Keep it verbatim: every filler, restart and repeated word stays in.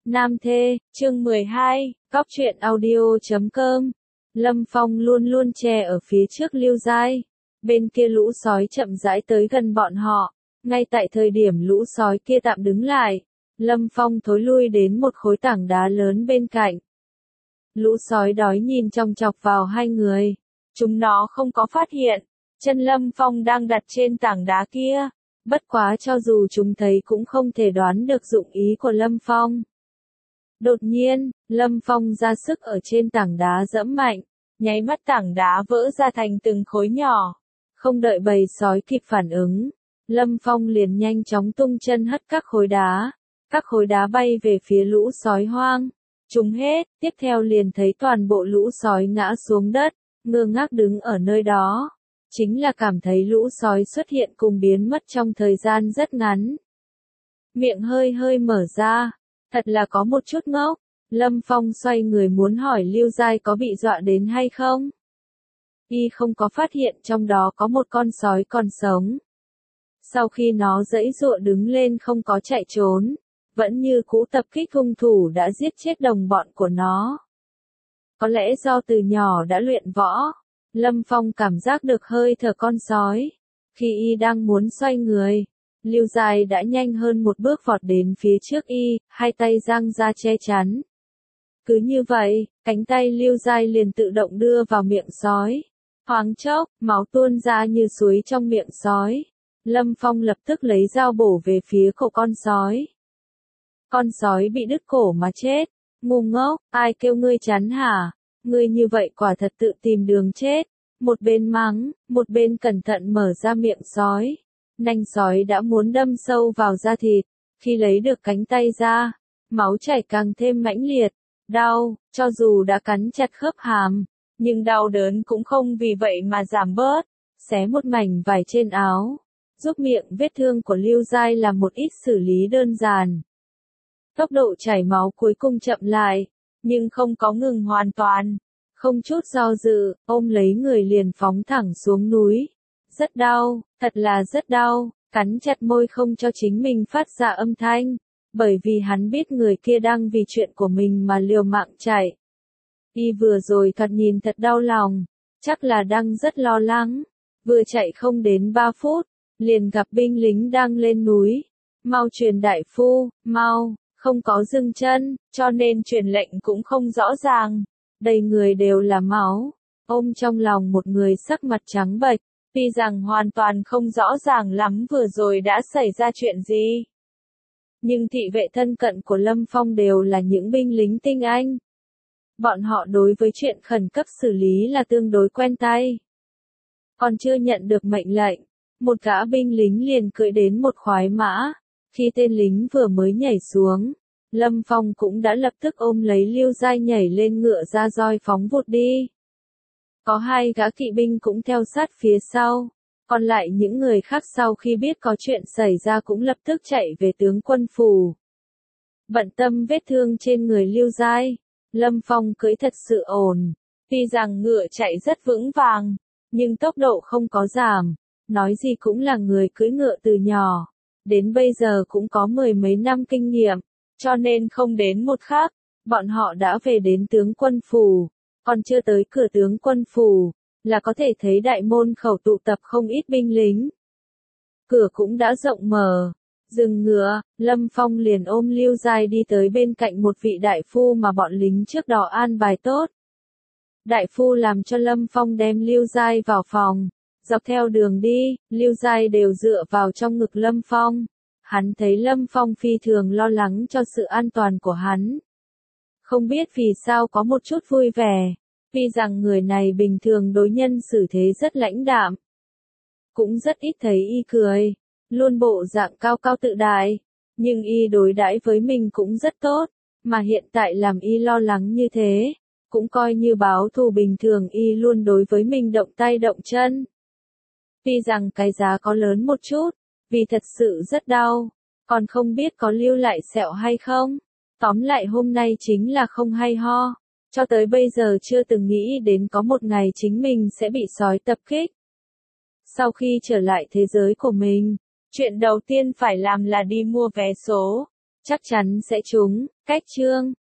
Nam Thê, chương mười hai, Cóc truyện audio chấm com. Lâm Phong luôn luôn che ở phía trước Lưu Giai. Bên kia lũ sói chậm rãi tới gần bọn họ. Ngay tại thời điểm lũ sói kia tạm đứng lại, Lâm Phong thối lui đến một khối tảng đá lớn bên cạnh. Lũ sói đói nhìn chòng chọc vào hai người. Chúng nó không có phát hiện chân Lâm Phong đang đặt trên tảng đá kia. Bất quá cho dù chúng thấy cũng không thể đoán được dụng ý của Lâm Phong. Đột nhiên, Lâm Phong ra sức ở trên tảng đá giẫm mạnh, nháy mắt tảng đá vỡ ra thành từng khối nhỏ. Không đợi bầy sói kịp phản ứng, Lâm Phong liền nhanh chóng tung chân hất các khối đá. Các khối đá bay về phía lũ sói hoang. Chúng hết, tiếp theo liền thấy toàn bộ lũ sói ngã xuống đất, ngơ ngác đứng ở nơi đó. Chính là cảm thấy lũ sói xuất hiện cùng biến mất trong thời gian rất ngắn. Miệng hơi hơi mở ra. Thật là có một chút ngốc. Lâm Phong xoay người muốn hỏi Lưu Giai có bị dọa đến hay không. Y không có phát hiện trong đó có một con sói còn sống. Sau khi nó giãy giụa đứng lên không có chạy trốn, vẫn như cũ tập kích hung thủ đã giết chết đồng bọn của nó. Có lẽ do từ nhỏ đã luyện võ, Lâm Phong cảm giác được hơi thở con sói. Khi Y đang muốn xoay người, Lưu Giai đã nhanh hơn một bước vọt đến phía trước Y, hai tay giang ra che chắn. Cứ như vậy, cánh tay Lưu Giai liền tự động đưa vào miệng sói. Thoáng chốc, máu tuôn ra như suối trong miệng sói. Lâm Phong lập tức lấy dao bổ về phía cổ con sói. Con sói bị đứt cổ mà chết. Ngu ngốc, ai kêu ngươi chắn hả? Ngươi như vậy quả thật tự tìm đường chết. Một bên mắng, một bên cẩn thận mở ra miệng sói. Nanh sói đã muốn đâm sâu vào da thịt. Khi lấy được cánh tay ra, máu chảy càng thêm mãnh liệt. Đau, cho dù đã cắn chặt khớp hàm, nhưng đau đớn cũng không vì vậy mà giảm bớt. Xé một mảnh vải trên áo, giúp miệng vết thương của Lưu Giai làm một ít xử lý đơn giản. Tốc độ chảy máu cuối cùng chậm lại, nhưng không có ngừng hoàn toàn. Không chút do dự, ôm lấy người liền phóng thẳng xuống núi. Rất đau, thật là rất đau, cắn chặt môi không cho chính mình phát ra âm thanh, bởi vì hắn biết người kia đang vì chuyện của mình mà liều mạng chạy. Y vừa rồi thoạt nhìn thật đau lòng, chắc là đang rất lo lắng. Vừa chạy không đến ba phút, liền gặp binh lính đang lên núi. Mau truyền đại phu, mau, không có dừng chân, cho nên truyền lệnh cũng không rõ ràng. Đầy người đều là máu, ôm trong lòng một người sắc mặt trắng bệch. Tuy rằng hoàn toàn không rõ ràng lắm vừa rồi đã xảy ra chuyện gì. Nhưng thị vệ thân cận của Lâm Phong đều là những binh lính tinh anh. Bọn họ đối với chuyện khẩn cấp xử lý là tương đối quen tay. Còn chưa nhận được mệnh lệnh, một gã binh lính liền cưỡi đến một khoái mã. Khi tên lính vừa mới nhảy xuống, Lâm Phong cũng đã lập tức ôm lấy Lưu Giai nhảy lên ngựa ra roi phóng vụt đi. Có hai gã kỵ binh cũng theo sát phía sau, còn lại những người khác sau khi biết có chuyện xảy ra cũng lập tức chạy về tướng quân phủ. Bận tâm vết thương trên người Lưu Giai, Lâm Phong cưỡi thật sự ổn, tuy rằng ngựa chạy rất vững vàng, nhưng tốc độ không có giảm, nói gì cũng là người cưỡi ngựa từ nhỏ, đến bây giờ cũng có mười mấy năm kinh nghiệm, cho nên không đến một khắc, bọn họ đã về đến tướng quân phủ. Còn chưa tới cửa tướng quân phủ, là có thể thấy đại môn khẩu tụ tập không ít binh lính. Cửa cũng đã rộng mở. Dừng ngựa, Lâm Phong liền ôm Lưu Giai đi tới bên cạnh một vị đại phu mà bọn lính trước đó an bài tốt. Đại phu làm cho Lâm Phong đem Lưu Giai vào phòng. Dọc theo đường đi, Lưu Giai đều dựa vào trong ngực Lâm Phong. Hắn thấy Lâm Phong phi thường lo lắng cho sự an toàn của hắn. Không biết vì sao có một chút vui vẻ, tuy rằng người này bình thường đối nhân xử thế rất lãnh đạm. Cũng rất ít thấy Y cười, luôn bộ dạng cao cao tự đại, nhưng Y đối đãi với mình cũng rất tốt, mà hiện tại làm Y lo lắng như thế, cũng coi như báo thù bình thường Y luôn đối với mình động tay động chân. Tuy rằng cái giá có lớn một chút, vì thật sự rất đau, còn không biết có lưu lại sẹo hay không. Tóm lại hôm nay chính là không hay ho, cho tới bây giờ chưa từng nghĩ đến có một ngày chính mình sẽ bị sói tập kích. Sau khi trở lại thế giới của mình, chuyện đầu tiên phải làm là đi mua vé số. chắc chắn sẽ trúng. Cách chương